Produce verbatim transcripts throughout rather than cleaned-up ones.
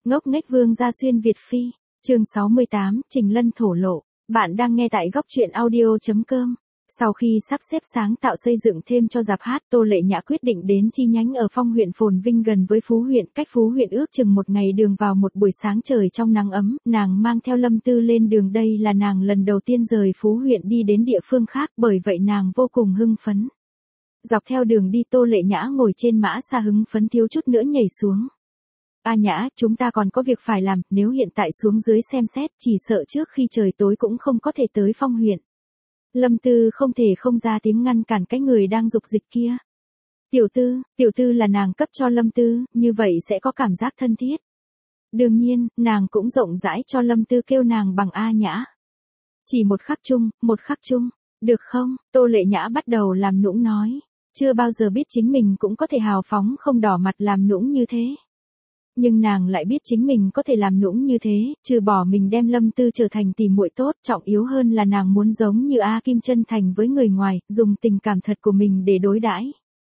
Ngốc nghếch Vương gia xuyên Việt Phi, chương sáu mươi tám, Trình Lân thổ lộ. Bạn đang nghe tại góc truyện audio chấm com. Sau khi sắp xếp sáng tạo xây dựng thêm cho rạp hát, Tô Lệ Nhã quyết định đến chi nhánh ở Phong huyện phồn vinh gần với Phú huyện, cách Phú huyện ước chừng một ngày đường. Vào một buổi sáng trời trong nắng ấm, nàng mang theo Lâm Tư lên đường. Đây là nàng lần đầu tiên rời Phú huyện đi đến địa phương khác, bởi vậy nàng vô cùng hưng phấn. Dọc theo đường đi, Tô Lệ Nhã ngồi trên mã xa hứng phấn thiếu chút nữa nhảy xuống. A Nhã, chúng ta còn có việc phải làm, nếu hiện tại xuống dưới xem xét, chỉ sợ trước khi trời tối cũng không có thể tới Phong huyện. Lâm Tư không thể không ra tiếng ngăn cản cái người đang dục dịch kia. Tiểu Tư, Tiểu Tư là nàng cấp cho Lâm Tư, như vậy sẽ có cảm giác thân thiết. Đương nhiên, nàng cũng rộng rãi cho Lâm Tư kêu nàng bằng A Nhã. Chỉ một khắc chung, một khắc chung, được không? Tô Lệ Nhã bắt đầu làm nũng nói. Chưa bao giờ biết chính mình cũng có thể hào phóng không đỏ mặt làm nũng như thế. Nhưng nàng lại biết chính mình có thể làm nũng như thế, trừ bỏ mình đem Lâm Tư trở thành tỷ muội tốt, trọng yếu hơn là nàng muốn giống như A Kim chân thành với người ngoài, dùng tình cảm thật của mình để đối đãi.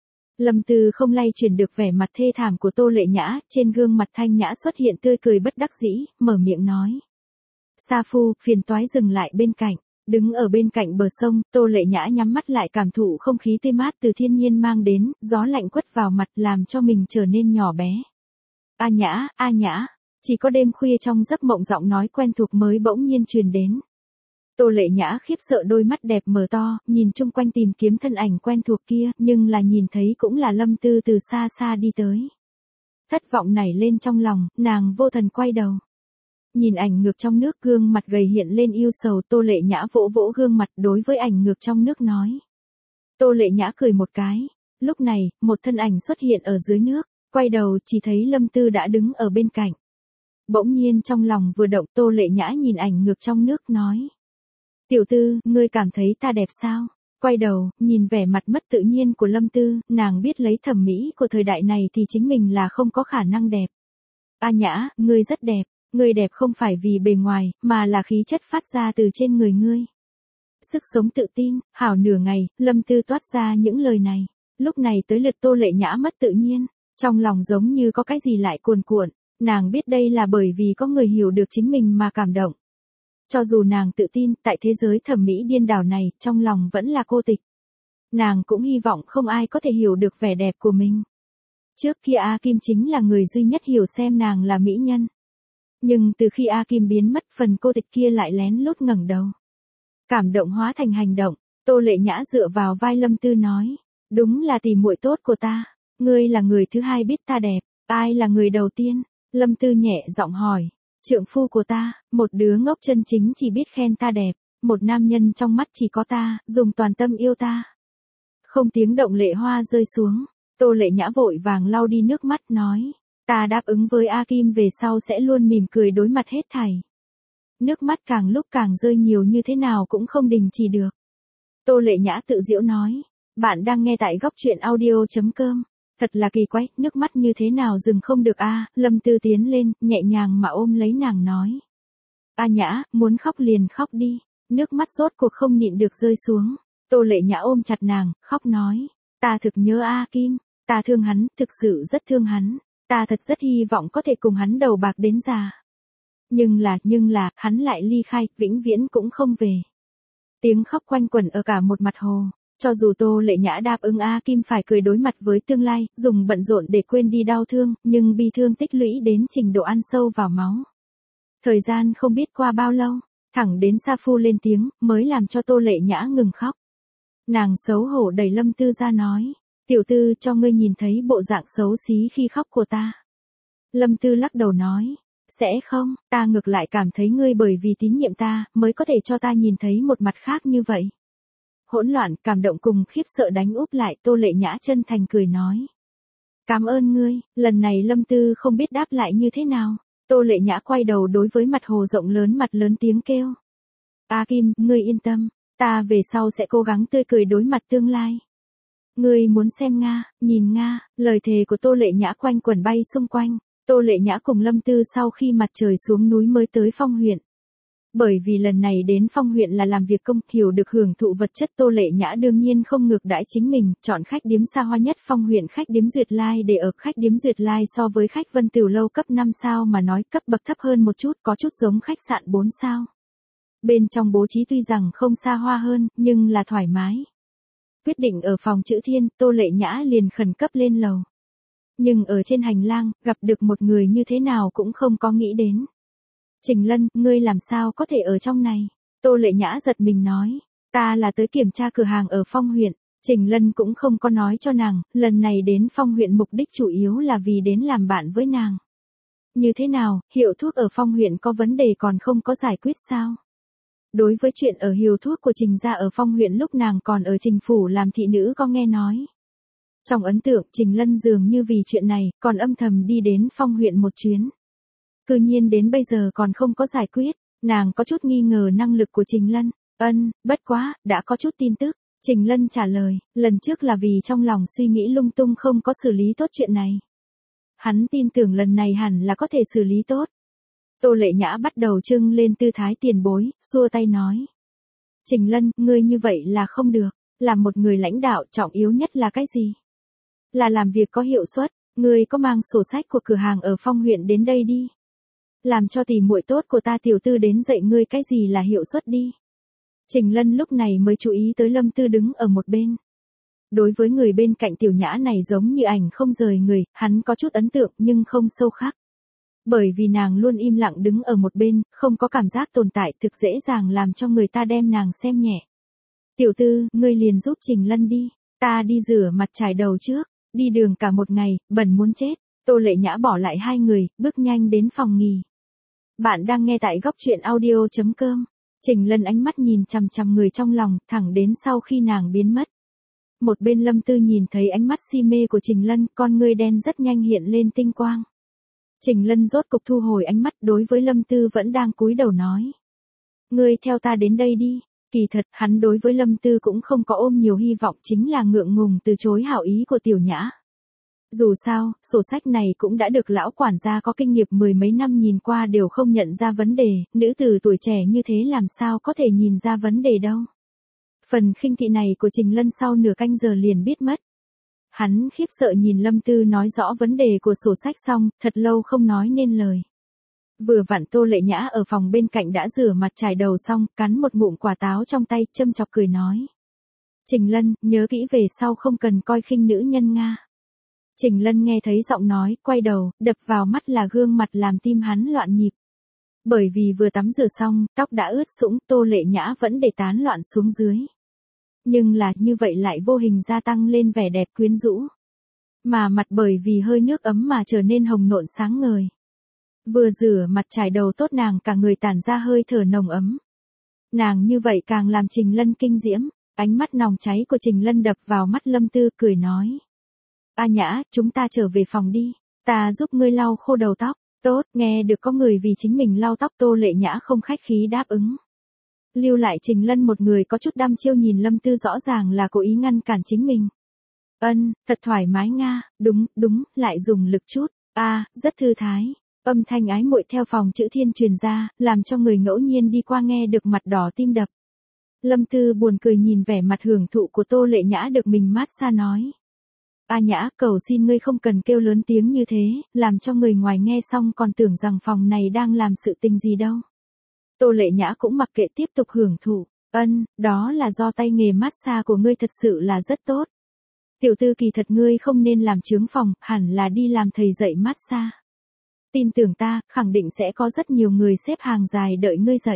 Lâm Tư không lay chuyển được vẻ mặt thê thảm của Tô Lệ Nhã, trên gương mặt thanh nhã xuất hiện tươi cười bất đắc dĩ, mở miệng nói. Sa phu, phiền toái dừng lại bên cạnh. Đứng ở bên cạnh bờ sông, Tô Lệ Nhã nhắm mắt lại cảm thụ không khí tươi mát từ thiên nhiên mang đến, gió lạnh quất vào mặt làm cho mình trở nên nhỏ bé. A Nhã, A Nhã, chỉ có đêm khuya trong giấc mộng giọng nói quen thuộc mới bỗng nhiên truyền đến. Tô Lệ Nhã khiếp sợ đôi mắt đẹp mở to, nhìn chung quanh tìm kiếm thân ảnh quen thuộc kia, nhưng là nhìn thấy cũng là Lâm Tư từ xa xa đi tới. Thất vọng nảy lên trong lòng, nàng vô thần quay đầu. Nhìn ảnh ngược trong nước, gương mặt gầy hiện lên yêu sầu. Tô Lệ Nhã vỗ vỗ gương mặt đối với ảnh ngược trong nước nói. Tô Lệ Nhã cười một cái. Lúc này, một thân ảnh xuất hiện ở dưới nước. Quay đầu chỉ thấy Lâm Tư đã đứng ở bên cạnh. Bỗng nhiên trong lòng vừa động, Tô Lệ Nhã nhìn ảnh ngược trong nước nói. Tiểu Tư, ngươi cảm thấy ta đẹp sao? Quay đầu, nhìn vẻ mặt mất tự nhiên của Lâm Tư, nàng biết lấy thẩm mỹ của thời đại này thì chính mình là không có khả năng đẹp. A Nhã, ngươi rất đẹp. Ngươi đẹp không phải vì bề ngoài, mà là khí chất phát ra từ trên người ngươi. Sức sống tự tin, hảo nửa ngày, Lâm Tư toát ra những lời này. Lúc này tới lượt Tô Lệ Nhã mất tự nhiên, trong lòng giống như có cái gì lại cuồn cuộn, nàng biết đây là bởi vì có người hiểu được chính mình mà cảm động. Cho dù nàng tự tin, tại thế giới thẩm mỹ điên đảo này, trong lòng vẫn là cô tịch. Nàng cũng hy vọng không ai có thể hiểu được vẻ đẹp của mình. Trước kia A Kim chính là người duy nhất hiểu xem nàng là mỹ nhân. Nhưng từ khi A Kim biến mất, phần cô tịch kia lại lén lút ngẩng đầu. Cảm động hóa thành hành động, Tô Lệ Nhã dựa vào vai Lâm Tư nói. Đúng là tỷ muội tốt của ta, ngươi là người thứ hai biết ta đẹp, ai là người đầu tiên? Lâm Tư nhẹ giọng hỏi. Trượng phu của ta, một đứa ngốc chân chính chỉ biết khen ta đẹp, một nam nhân trong mắt chỉ có ta, dùng toàn tâm yêu ta. Không tiếng động lệ hoa rơi xuống, Tô Lệ Nhã vội vàng lau đi nước mắt nói. Ta đáp ứng với A Kim về sau sẽ luôn mỉm cười đối mặt hết thảy. Nước mắt càng lúc càng rơi nhiều như thế nào cũng không đình chỉ được. Tô Lệ Nhã tự giễu nói. Bạn đang nghe tại góc truyện audio chấm com. Thật là kỳ quái, nước mắt như thế nào dừng không được a? Lâm Tư tiến lên, nhẹ nhàng mà ôm lấy nàng nói. A Nhã, muốn khóc liền khóc đi. Nước mắt rốt cuộc không nhịn được rơi xuống. Tô Lệ Nhã ôm chặt nàng, khóc nói. Ta thực nhớ A Kim, ta thương hắn, thực sự rất thương hắn. Ta thật rất hy vọng có thể cùng hắn đầu bạc đến già. Nhưng là, nhưng là, hắn lại ly khai, vĩnh viễn cũng không về. Tiếng khóc quanh quẩn ở cả một mặt hồ. Cho dù Tô Lệ Nhã đáp ứng A Kim phải cười đối mặt với tương lai, dùng bận rộn để quên đi đau thương, nhưng bi thương tích lũy đến trình độ ăn sâu vào máu. Thời gian không biết qua bao lâu, thẳng đến Sa Phu lên tiếng, mới làm cho Tô Lệ Nhã ngừng khóc. Nàng xấu hổ đẩy Lâm Tư ra nói. Tiểu Tư, cho ngươi nhìn thấy bộ dạng xấu xí khi khóc của ta. Lâm Tư lắc đầu nói. Sẽ không, ta ngược lại cảm thấy ngươi bởi vì tín nhiệm ta, mới có thể cho ta nhìn thấy một mặt khác như vậy. Hỗn loạn, cảm động cùng khiếp sợ đánh úp lại, Tô Lệ Nhã chân thành cười nói. Cảm ơn ngươi, lần này Lâm Tư không biết đáp lại như thế nào. Tô Lệ Nhã quay đầu đối với mặt hồ rộng lớn mặt lớn tiếng kêu. A Kim, ngươi yên tâm, ta về sau sẽ cố gắng tươi cười đối mặt tương lai. Ngươi muốn xem Nga, nhìn Nga, lời thề của Tô Lệ Nhã quanh quẩn bay xung quanh. Tô Lệ Nhã cùng Lâm Tư sau khi mặt trời xuống núi mới tới Phong huyện. Bởi vì lần này đến Phong huyện là làm việc công, hiểu được hưởng thụ vật chất, Tô Lệ Nhã đương nhiên không ngược đãi chính mình, chọn khách điếm xa hoa nhất Phong huyện, khách điếm Duyệt Lai để ở. Khách điếm Duyệt Lai so với khách Vân Tửu lâu cấp năm sao mà nói, cấp bậc thấp hơn một chút, có chút giống khách sạn bốn sao. Bên trong bố trí tuy rằng không xa hoa hơn, nhưng là thoải mái. Quyết định ở phòng chữ thiên, Tô Lệ Nhã liền khẩn cấp lên lầu. Nhưng ở trên hành lang, gặp được một người như thế nào cũng không có nghĩ đến. Trình Lân, ngươi làm sao có thể ở trong này? Tô Lệ Nhã giật mình nói, ta là tới kiểm tra cửa hàng ở Phong huyện. Trình Lân cũng không có nói cho nàng, lần này đến Phong huyện mục đích chủ yếu là vì đến làm bạn với nàng. Như thế nào, hiệu thuốc ở Phong huyện có vấn đề còn không có giải quyết sao? Đối với chuyện ở hiệu thuốc của Trình gia ở Phong huyện lúc nàng còn ở Trình phủ làm thị nữ có nghe nói. Trong ấn tượng, Trình Lân dường như vì chuyện này, còn âm thầm đi đến Phong huyện một chuyến. Cư nhiên đến bây giờ còn không có giải quyết, nàng có chút nghi ngờ năng lực của Trình Lân. Ân, bất quá, đã có chút tin tức. Trình Lân trả lời, lần trước là vì trong lòng suy nghĩ lung tung không có xử lý tốt chuyện này. Hắn tin tưởng lần này hẳn là có thể xử lý tốt. Tô Lệ Nhã bắt đầu trưng lên tư thái tiền bối, xua tay nói. Trình Lân, ngươi như vậy là không được, làm một người lãnh đạo trọng yếu nhất là cái gì? Là làm việc có hiệu suất, ngươi có mang sổ sách của cửa hàng ở Phong huyện đến đây đi. Làm cho tỷ muội tốt của ta tiểu tư đến dạy ngươi cái gì là hiệu suất đi. Trình Lân lúc này mới chú ý tới Lâm Tư đứng ở một bên. Đối với người bên cạnh tiểu nhã này giống như ảnh không rời người, hắn có chút ấn tượng nhưng không sâu khắc. Bởi vì nàng luôn im lặng đứng ở một bên, không có cảm giác tồn tại, thực dễ dàng làm cho người ta đem nàng xem nhẹ. Tiểu tư, ngươi liền giúp Trình Lân đi, ta đi rửa mặt chải đầu trước, đi đường cả một ngày, bẩn muốn chết. Tô Lệ Nhã bỏ lại hai người, bước nhanh đến phòng nghỉ. Bạn đang nghe tại góc truyện audio chấm com. Trình Lân ánh mắt nhìn chằm chằm người trong lòng, thẳng đến sau khi nàng biến mất. Một bên Lâm Tư nhìn thấy ánh mắt si mê của Trình Lân, con ngươi đen rất nhanh hiện lên tinh quang. Trình Lân rốt cục thu hồi ánh mắt, đối với Lâm Tư vẫn đang cúi đầu nói. Ngươi theo ta đến đây đi. Kỳ thật, hắn đối với Lâm Tư cũng không có ôm nhiều hy vọng, chính là ngượng ngùng từ chối hảo ý của tiểu nhã. Dù sao, sổ sách này cũng đã được lão quản gia có kinh nghiệm mười mấy năm nhìn qua đều không nhận ra vấn đề, nữ tử tuổi trẻ như thế làm sao có thể nhìn ra vấn đề đâu. Phần khinh thị này của Trình Lân sau nửa canh giờ liền biết mất. Hắn khiếp sợ nhìn Lâm Tư nói rõ vấn đề của sổ sách xong, thật lâu không nói nên lời. Vừa vặn Tô Lệ Nhã ở phòng bên cạnh đã rửa mặt chải đầu xong, cắn một ngụm quả táo trong tay, châm chọc cười nói. Trình Lân, nhớ kỹ về sau không cần coi khinh nữ nhân Nga. Trình Lân nghe thấy giọng nói, quay đầu, đập vào mắt là gương mặt làm tim hắn loạn nhịp. Bởi vì vừa tắm rửa xong, tóc đã ướt sũng, Tô Lệ Nhã vẫn để tán loạn xuống dưới. Nhưng là như vậy lại vô hình gia tăng lên vẻ đẹp quyến rũ. Mà mặt bởi vì hơi nước ấm mà trở nên hồng nộn sáng ngời. Vừa rửa mặt chải đầu tốt nàng cả người tản ra hơi thở nồng ấm. Nàng như vậy càng làm Trình Lân kinh diễm, ánh mắt nòng cháy của Trình Lân đập vào mắt Lâm Tư cười nói. A Nhã, chúng ta trở về phòng đi, ta giúp ngươi lau khô đầu tóc. Tốt, nghe được có người vì chính mình lau tóc, Tô Lệ Nhã không khách khí đáp ứng. Lưu lại Trình Lân một người có chút đăm chiêu nhìn Lâm Tư, rõ ràng là cố ý ngăn cản chính mình. Ân, thật thoải mái Nga, đúng, đúng, lại dùng lực chút, a, à, rất thư thái. Âm thanh ái muội theo phòng chữ thiên truyền ra, làm cho người ngẫu nhiên đi qua nghe được mặt đỏ tim đập. Lâm Tư buồn cười nhìn vẻ mặt hưởng thụ của Tô Lệ Nhã được mình mát xa nói. A Nhã, cầu xin ngươi không cần kêu lớn tiếng như thế, làm cho người ngoài nghe xong còn tưởng rằng phòng này đang làm sự tình gì đâu. Tô Lệ Nhã cũng mặc kệ tiếp tục hưởng thụ. Ân, đó là do tay nghề mát xa của ngươi thật sự là rất tốt. Tiểu tư kỳ thật ngươi không nên làm chướng phòng, hẳn là đi làm thầy dạy mát xa. Tin tưởng ta, khẳng định sẽ có rất nhiều người xếp hàng dài đợi ngươi dạy.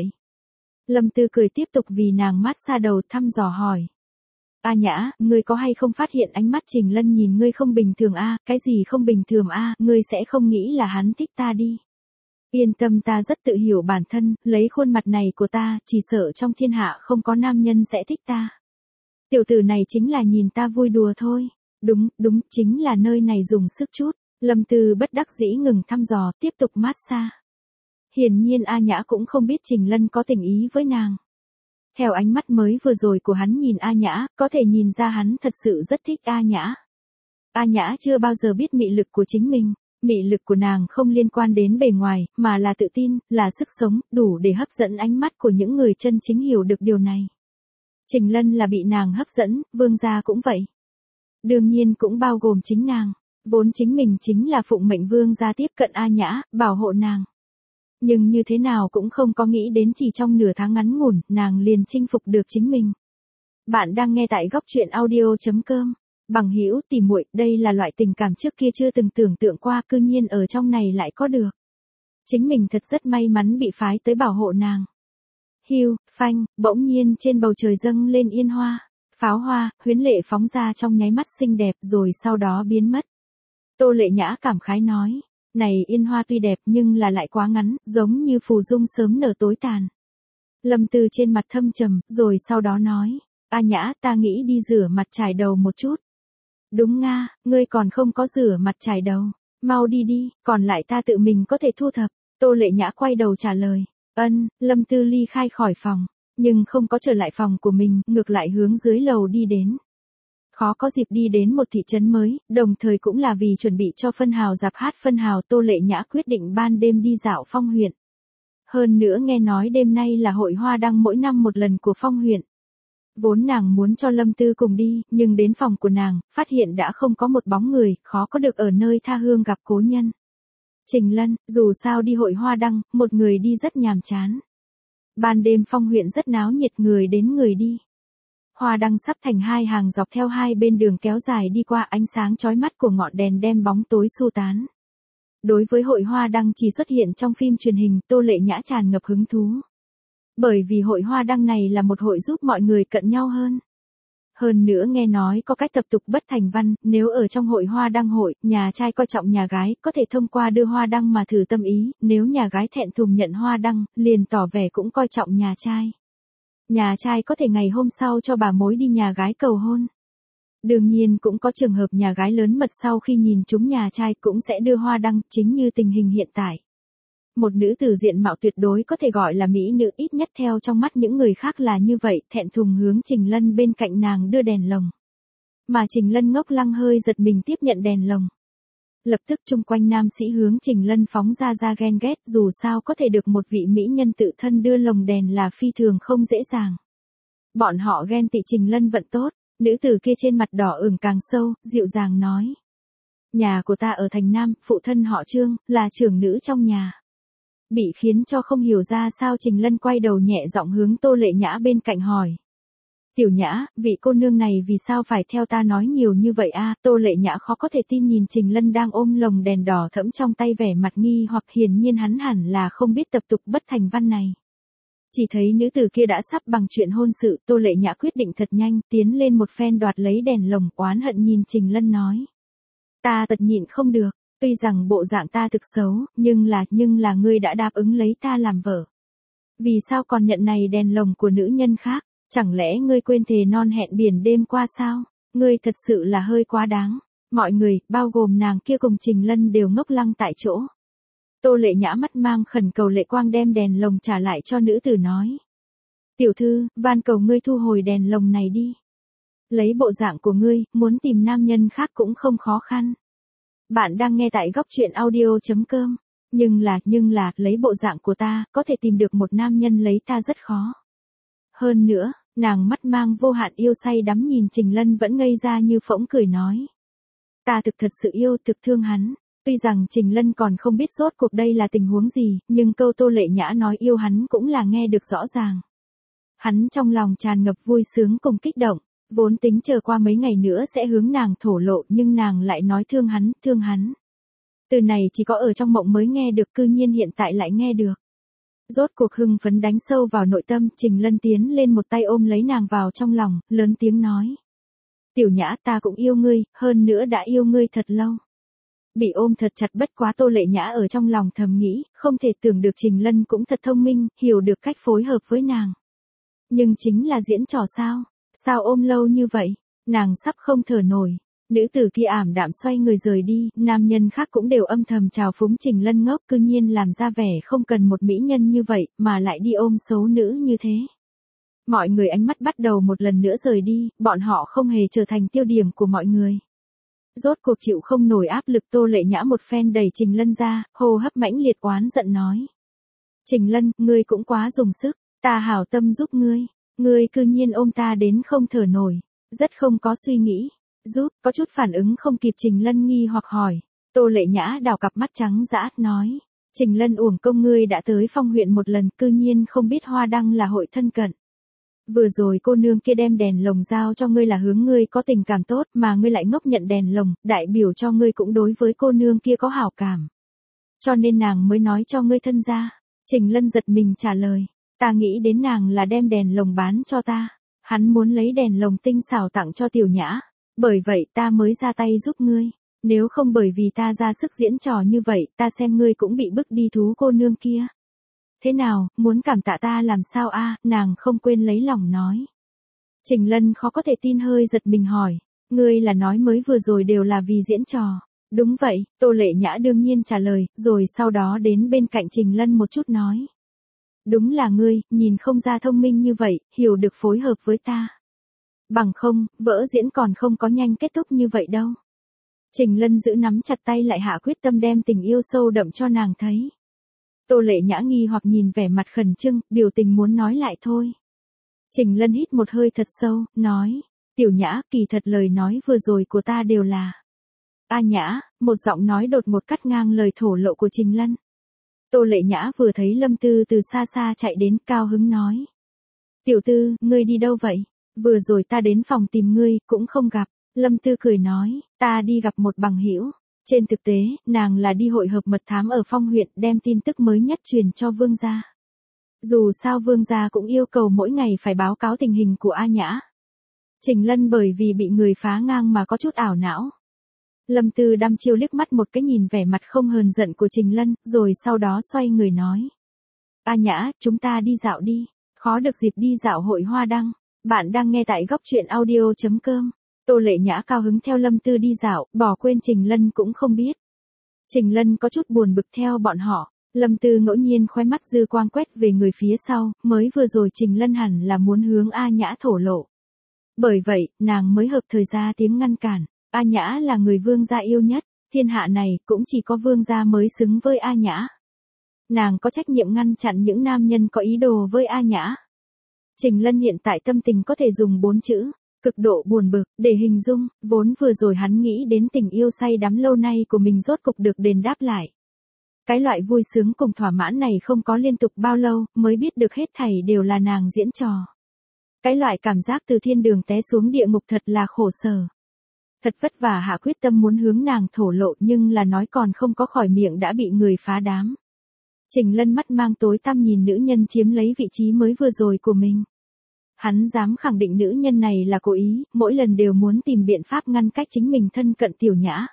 Lâm Tư cười tiếp tục vì nàng mát xa đầu, thăm dò hỏi. A Nhã, ngươi có hay không phát hiện ánh mắt Trình Lân nhìn ngươi không bình thường a? Cái gì không bình thường a? Ngươi sẽ không nghĩ là hắn thích ta đi. Yên tâm, ta rất tự hiểu bản thân, lấy khuôn mặt này của ta, chỉ sợ trong thiên hạ không có nam nhân sẽ thích ta. Tiểu tử này chính là nhìn ta vui đùa thôi. Đúng, đúng, chính là nơi này dùng sức chút. Lâm Tư bất đắc dĩ ngừng thăm dò, tiếp tục mát xa. Hiển nhiên A Nhã cũng không biết Trình Lân có tình ý với nàng. Theo ánh mắt mới vừa rồi của hắn nhìn A Nhã, có thể nhìn ra hắn thật sự rất thích A Nhã. A Nhã chưa bao giờ biết mị lực của chính mình, Mị lực của nàng không liên quan đến bề ngoài, mà là tự tin, là sức sống, đủ để hấp dẫn ánh mắt của những người chân chính hiểu được điều này. Trình Lân là bị nàng hấp dẫn, Vương gia cũng vậy. Đương nhiên cũng bao gồm chính nàng, vốn chính mình chính là phụng mệnh Vương gia tiếp cận A Nhã, bảo hộ nàng. Nhưng như thế nào cũng không có nghĩ đến chỉ trong nửa tháng ngắn ngủn, nàng liền chinh phục được chính mình. Bạn đang nghe tại góc truyện audio.com. Bằng hữu tỉ muội, đây là loại tình cảm trước kia chưa từng tưởng tượng qua, cư nhiên ở trong này lại có được. Chính mình thật rất may mắn bị phái tới bảo hộ nàng. Hiu, phanh, bỗng nhiên trên bầu trời dâng lên yên hoa, pháo hoa, huyến lệ phóng ra trong nháy mắt xinh đẹp rồi sau đó biến mất. Tô Lệ Nhã cảm khái nói, này yên hoa tuy đẹp nhưng là lại quá ngắn, giống như phù dung sớm nở tối tàn. Lâm Tư trên mặt thâm trầm, rồi sau đó nói, A Nhã, ta nghĩ đi rửa mặt chải đầu một chút. Đúng nga, ngươi còn không có rửa mặt chải đầu, mau đi đi, còn lại ta tự mình có thể thu thập. Tô Lệ Nhã quay đầu trả lời, ân, Lâm Tư ly khai khỏi phòng, nhưng không có trở lại phòng của mình, ngược lại hướng dưới lầu đi đến. Khó có dịp đi đến một thị trấn mới, đồng thời cũng là vì chuẩn bị cho phân hào dạp hát phân hào, Tô Lệ Nhã quyết định ban đêm đi dạo Phong huyện. Hơn nữa nghe nói đêm nay là hội hoa đăng mỗi năm một lần của Phong huyện. Vốn nàng muốn cho Lâm Tư cùng đi, nhưng đến phòng của nàng, phát hiện đã không có một bóng người, khó có được ở nơi tha hương gặp cố nhân. Trình Lân, dù sao đi hội hoa đăng, một người đi rất nhàm chán. Ban đêm Phong huyện rất náo nhiệt, người đến người đi. Hoa đăng sắp thành hai hàng dọc theo hai bên đường kéo dài đi qua, ánh sáng chói mắt của ngọn đèn đem bóng tối xua tán. Đối với hội hoa đăng chỉ xuất hiện trong phim truyền hình, Tô Lệ Nhã tràn ngập hứng thú. Bởi vì hội hoa đăng này là một hội giúp mọi người cận nhau hơn. Hơn nữa nghe nói có cách tập tục bất thành văn, nếu ở trong hội hoa đăng hội, nhà trai coi trọng nhà gái, có thể thông qua đưa hoa đăng mà thử tâm ý, nếu nhà gái thẹn thùng nhận hoa đăng, liền tỏ vẻ cũng coi trọng nhà trai. Nhà trai có thể ngày hôm sau cho bà mối đi nhà gái cầu hôn. Đương nhiên cũng có trường hợp nhà gái lớn mật sau khi nhìn chúng nhà trai cũng sẽ đưa hoa đăng, chính như tình hình hiện tại. Một nữ tử diện mạo tuyệt đối có thể gọi là mỹ nữ, ít nhất theo trong mắt những người khác là như vậy, thẹn thùng hướng Trình Lân bên cạnh nàng đưa đèn lồng. Mà Trình Lân ngốc lăng hơi giật mình tiếp nhận đèn lồng. Lập tức chung quanh nam sĩ hướng Trình Lân phóng ra ra ghen ghét, dù sao có thể được một vị mỹ nhân tự thân đưa lồng đèn là phi thường không dễ dàng. Bọn họ ghen tị Trình Lân vận tốt, nữ tử kia trên mặt đỏ ửng càng sâu, dịu dàng nói. Nhà của ta ở thành Nam, phụ thân họ Trương, là trưởng nữ trong nhà. Bị khiến cho không hiểu ra sao Trình Lân quay đầu nhẹ giọng hướng Tô Lệ Nhã bên cạnh hỏi. Tiểu Nhã, vị cô nương này vì sao phải theo ta nói nhiều như vậy a? Tô Lệ Nhã khó có thể tin nhìn Trình Lân đang ôm lồng đèn đỏ thẫm trong tay, vẻ mặt nghi hoặc, hiển nhiên hắn hẳn là không biết tập tục bất thành văn này. Chỉ thấy nữ tử kia đã sắp bằng chuyện hôn sự, Tô Lệ Nhã quyết định thật nhanh, tiến lên một phen đoạt lấy đèn lồng, oán hận nhìn Trình Lân nói. Ta tật nhịn không được, tuy rằng bộ dạng ta thực xấu, nhưng là, nhưng là ngươi đã đáp ứng lấy ta làm vợ. Vì sao còn nhận này đèn lồng của nữ nhân khác? Chẳng lẽ ngươi quên thề non hẹn biển đêm qua sao? Ngươi thật sự là hơi quá đáng. Mọi người, bao gồm nàng kia cùng Trình Lân đều ngốc lăng tại chỗ. Tô Lệ Nhã mắt mang khẩn cầu lệ quang đem đèn lồng trả lại cho nữ tử nói. Tiểu thư, van cầu ngươi thu hồi đèn lồng này đi. Lấy bộ dạng của ngươi, muốn tìm nam nhân khác cũng không khó khăn. Bạn đang nghe tại góc truyện audio.com. Nhưng là, nhưng là, lấy bộ dạng của ta, có thể tìm được một nam nhân lấy ta rất khó. Hơn nữa, nàng mắt mang vô hạn yêu say đắm nhìn Trình Lân vẫn ngây ra như phỗng cười nói. Ta thực thật sự yêu, thực thương hắn. Tuy rằng Trình Lân còn không biết rốt cuộc đây là tình huống gì, nhưng câu Tô Lệ Nhã nói yêu hắn cũng là nghe được rõ ràng. Hắn trong lòng tràn ngập vui sướng cùng kích động, vốn tính chờ qua mấy ngày nữa sẽ hướng nàng thổ lộ, nhưng nàng lại nói thương hắn, thương hắn. Từ này chỉ có ở trong mộng mới nghe được, cư nhiên hiện tại lại nghe được. Rốt cuộc hưng phấn đánh sâu vào nội tâm, Trình Lân tiến lên một tay ôm lấy nàng vào trong lòng, lớn tiếng nói. Tiểu Nhã, ta cũng yêu ngươi, hơn nữa đã yêu ngươi thật lâu. Bị ôm thật chặt, bất quá Tô Lệ Nhã ở trong lòng thầm nghĩ, không thể tưởng được Trình Lân cũng thật thông minh, hiểu được cách phối hợp với nàng. Nhưng chính là diễn trò sao? Sao ôm lâu như vậy? Nàng sắp không thở nổi. Nữ tử kia ảm đạm xoay người rời đi, nam nhân khác cũng đều âm thầm chào phúng Trình Lân ngốc, cư nhiên làm ra vẻ không cần một mỹ nhân như vậy, mà lại đi ôm xấu nữ như thế. Mọi người ánh mắt bắt đầu một lần nữa rời đi, bọn họ không hề trở thành tiêu điểm của mọi người. Rốt cuộc chịu không nổi áp lực Tô Lệ Nhã một phen đẩy Trình Lân ra, hô hấp mãnh liệt oán giận nói. Trình Lân, ngươi cũng quá dùng sức, ta hảo tâm giúp ngươi, ngươi cư nhiên ôm ta đến không thở nổi, rất không có suy nghĩ, giúp, có chút phản ứng không kịp Trình Lân nghi hoặc hỏi. Tô Lệ Nhã đào cặp mắt trắng dã, nói. Trình Lân uổng công ngươi đã tới Phong huyện một lần, cư nhiên không biết Hoa Đăng là hội thân cận. Vừa rồi cô nương kia đem đèn lồng giao cho ngươi là hướng ngươi có tình cảm tốt, mà ngươi lại ngốc nhận đèn lồng, đại biểu cho ngươi cũng đối với cô nương kia có hảo cảm. Cho nên nàng mới nói cho ngươi thân ra. Trình Lân giật mình trả lời, ta nghĩ đến nàng là đem đèn lồng bán cho ta, hắn muốn lấy đèn lồng tinh xảo tặng cho Tiểu Nhã, bởi vậy ta mới ra tay giúp ngươi, nếu không bởi vì ta ra sức diễn trò như vậy, ta xem ngươi cũng bị bức đi thú cô nương kia. Thế nào, muốn cảm tạ ta làm sao a? Nàng không quên lấy lòng nói. Trình Lân khó có thể tin hơi giật mình hỏi, ngươi là nói mới vừa rồi đều là vì diễn trò. Đúng vậy, Tô Lệ Nhã đương nhiên trả lời, rồi sau đó đến bên cạnh Trình Lân một chút nói. Đúng là ngươi, nhìn không ra thông minh như vậy, hiểu được phối hợp với ta. Bằng không, vỡ diễn còn không có nhanh kết thúc như vậy đâu. Trình Lân giữ nắm chặt tay lại hạ quyết tâm đem tình yêu sâu đậm cho nàng thấy. Tô Lệ Nhã nghi hoặc nhìn vẻ mặt khẩn trương, biểu tình muốn nói lại thôi. Trình Lân hít một hơi thật sâu, nói, Tiểu Nhã, kỳ thật lời nói vừa rồi của ta đều là. A Nhã, một giọng nói đột một cắt ngang lời thổ lộ của Trình Lân. Tô Lệ Nhã vừa thấy Lâm Tư từ xa xa chạy đến, cao hứng nói. Tiểu Tư, ngươi đi đâu vậy? Vừa rồi ta đến phòng tìm ngươi, cũng không gặp. Lâm Tư cười nói, ta đi gặp một bằng hữu. Trên thực tế, nàng là đi hội hợp mật thám ở Phong huyện, đem tin tức mới nhất truyền cho Vương gia. Dù sao Vương gia cũng yêu cầu mỗi ngày phải báo cáo tình hình của A Nhã. Trình Lân bởi vì bị người phá ngang mà có chút ảo não. Lâm Tư đăm chiêu liếc mắt một cái nhìn vẻ mặt không hờn giận của Trình Lân, rồi sau đó xoay người nói. A Nhã, chúng ta đi dạo đi, khó được dịp đi dạo hội Hoa Đăng. Bạn đang nghe tại góc truyện audio chấm com. Tô Lệ Nhã cao hứng theo Lâm Tư đi dạo, bỏ quên Trình Lân cũng không biết. Trình Lân có chút buồn bực theo bọn họ, Lâm Tư ngẫu nhiên khóe mắt dư quang quét về người phía sau, mới vừa rồi Trình Lân hẳn là muốn hướng A Nhã thổ lộ. Bởi vậy, nàng mới hợp thời ra tiếng ngăn cản, A Nhã là người Vương gia yêu nhất, thiên hạ này cũng chỉ có Vương gia mới xứng với A Nhã. Nàng có trách nhiệm ngăn chặn những nam nhân có ý đồ với A Nhã. Trình Lân hiện tại tâm tình có thể dùng bốn chữ. Cực độ buồn bực, để hình dung, vốn vừa rồi hắn nghĩ đến tình yêu say đắm lâu nay của mình rốt cục được đền đáp lại. Cái loại vui sướng cùng thỏa mãn này không có liên tục bao lâu, mới biết được hết thảy đều là nàng diễn trò. Cái loại cảm giác từ thiên đường té xuống địa ngục thật là khổ sở. Thật vất vả hạ quyết tâm muốn hướng nàng thổ lộ nhưng là nói còn không có khỏi miệng đã bị người phá đám. Trình Lân mắt mang tối tăm nhìn nữ nhân chiếm lấy vị trí mới vừa rồi của mình. Hắn dám khẳng định nữ nhân này là cố ý, mỗi lần đều muốn tìm biện pháp ngăn cách chính mình thân cận Tiểu Nhã.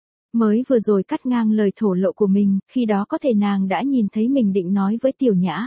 Mới vừa rồi cắt ngang lời thổ lộ của mình, khi đó có thể nàng đã nhìn thấy mình định nói với Tiểu Nhã.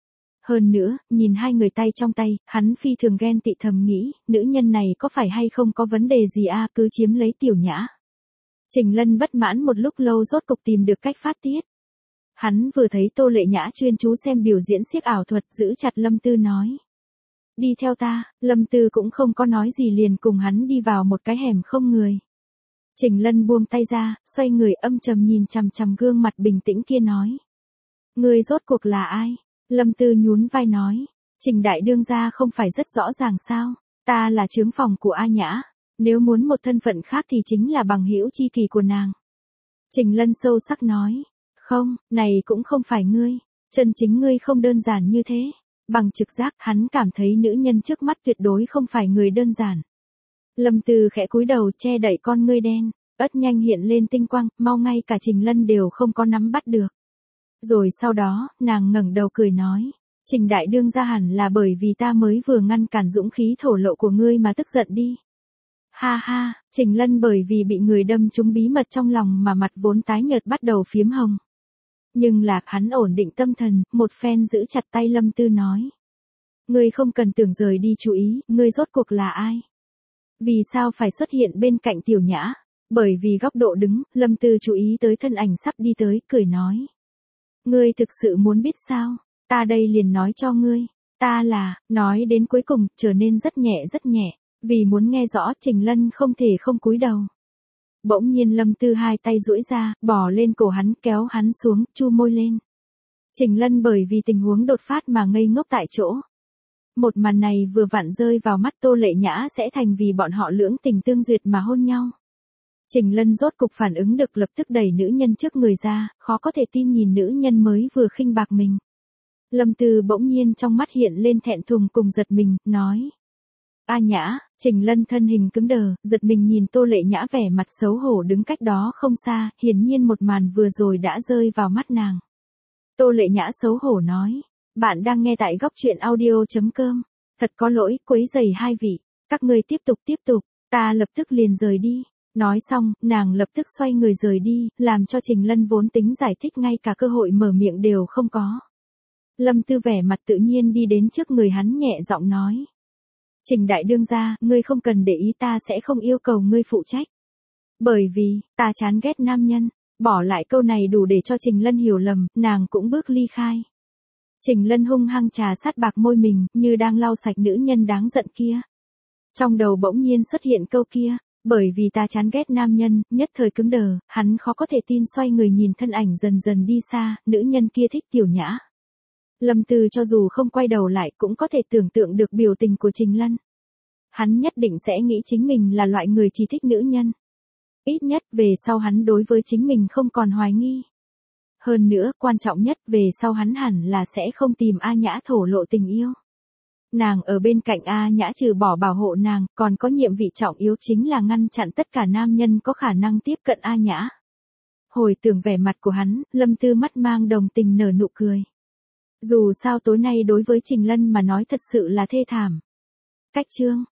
Hơn nữa, nhìn hai người tay trong tay, hắn phi thường ghen tị thầm nghĩ, nữ nhân này có phải hay không có vấn đề gì a cứ chiếm lấy Tiểu Nhã. Trình Lân bất mãn một lúc lâu rốt cục tìm được cách phát tiết. Hắn vừa thấy Tô Lệ Nhã chuyên chú xem biểu diễn xiếc ảo thuật giữ chặt Lâm Tư nói. Đi theo ta, Lâm Tư cũng không có nói gì liền cùng hắn đi vào một cái hẻm không người. Trình Lân buông tay ra, xoay người âm trầm nhìn chằm chằm gương mặt bình tĩnh kia nói. Người rốt cuộc là ai? Lâm Tư nhún vai nói. Trình đại đương gia không phải rất rõ ràng sao? Ta là trướng phòng của A Nhã. Nếu muốn một thân phận khác thì chính là bằng hữu chi kỳ của nàng. Trình Lân sâu sắc nói. Không, này cũng không phải ngươi. Chân chính ngươi không đơn giản như thế. Bằng trực giác, hắn cảm thấy nữ nhân trước mắt tuyệt đối không phải người đơn giản. Lâm Tư khẽ cúi đầu che đậy con ngươi đen, ất nhanh hiện lên tinh quang, mau ngay cả Trình Lân đều không có nắm bắt được. Rồi sau đó, nàng ngẩng đầu cười nói, Trình đại đương gia hẳn là bởi vì ta mới vừa ngăn cản dũng khí thổ lộ của ngươi mà tức giận đi. Ha ha, Trình Lân bởi vì bị người đâm trúng bí mật trong lòng mà mặt vốn tái nhợt bắt đầu phiếm hồng. Nhưng lạc hắn ổn định tâm thần, một phen giữ chặt tay Lâm Tư nói. Ngươi không cần tưởng rời đi chú ý, ngươi rốt cuộc là ai? Vì sao phải xuất hiện bên cạnh Tiểu Nhã? Bởi vì góc độ đứng, Lâm Tư chú ý tới thân ảnh sắp đi tới, cười nói. Ngươi thực sự muốn biết sao? Ta đây liền nói cho ngươi. Ta là, nói đến cuối cùng, trở nên rất nhẹ rất nhẹ, vì muốn nghe rõ Trình Lân không thể không cúi đầu. Bỗng nhiên Lâm Tư hai tay duỗi ra, bỏ lên cổ hắn, kéo hắn xuống, chu môi lên. Trình Lân bởi vì tình huống đột phát mà ngây ngốc tại chỗ. Một màn này vừa vặn rơi vào mắt Tô Lệ Nhã sẽ thành vì bọn họ lưỡng tình tương duyệt mà hôn nhau. Trình Lân rốt cục phản ứng được, lập tức đẩy nữ nhân trước người ra, khó có thể tin nhìn nữ nhân mới vừa khinh bạc mình. Lâm Tư bỗng nhiên trong mắt hiện lên thẹn thùng cùng giật mình, nói. A Nhã. Trình Lân thân hình cứng đờ, giật mình nhìn Tô Lệ Nhã vẻ mặt xấu hổ đứng cách đó không xa, hiển nhiên một màn vừa rồi đã rơi vào mắt nàng. Tô Lệ Nhã xấu hổ nói. Bạn đang nghe tại góc truyện audio.com. Thật có lỗi, quấy rầy hai vị. Các ngươi tiếp tục tiếp tục, ta lập tức liền rời đi. Nói xong, nàng lập tức xoay người rời đi, làm cho Trình Lân vốn tính giải thích ngay cả cơ hội mở miệng đều không có. Lâm Tư vẻ mặt tự nhiên đi đến trước người hắn nhẹ giọng nói. Trình đại đương gia, ngươi không cần để ý, ta sẽ không yêu cầu ngươi phụ trách. Bởi vì, ta chán ghét nam nhân. Bỏ lại câu này đủ để cho Trình Lân hiểu lầm, nàng cũng bước ly khai. Trình Lân hung hăng trà sát bạc môi mình, như đang lau sạch nữ nhân đáng giận kia. Trong đầu bỗng nhiên xuất hiện câu kia, bởi vì ta chán ghét nam nhân, nhất thời cứng đờ, hắn khó có thể tin xoay người nhìn thân ảnh dần dần đi xa, nữ nhân kia thích Tiểu Nhã. Lâm Tư cho dù không quay đầu lại cũng có thể tưởng tượng được biểu tình của Trình Lân. Hắn nhất định sẽ nghĩ chính mình là loại người chỉ thích nữ nhân. Ít nhất về sau hắn đối với chính mình không còn hoài nghi. Hơn nữa, quan trọng nhất, về sau hắn hẳn là sẽ không tìm A Nhã thổ lộ tình yêu. Nàng ở bên cạnh A Nhã trừ bỏ bảo hộ nàng, còn có nhiệm vị trọng yếu chính là ngăn chặn tất cả nam nhân có khả năng tiếp cận A Nhã. Hồi tưởng vẻ mặt của hắn, Lâm Tư mắt mang đồng tình nở nụ cười. Dù sao tối nay đối với Trình Lân mà nói thật sự là thê thảm. Cách chương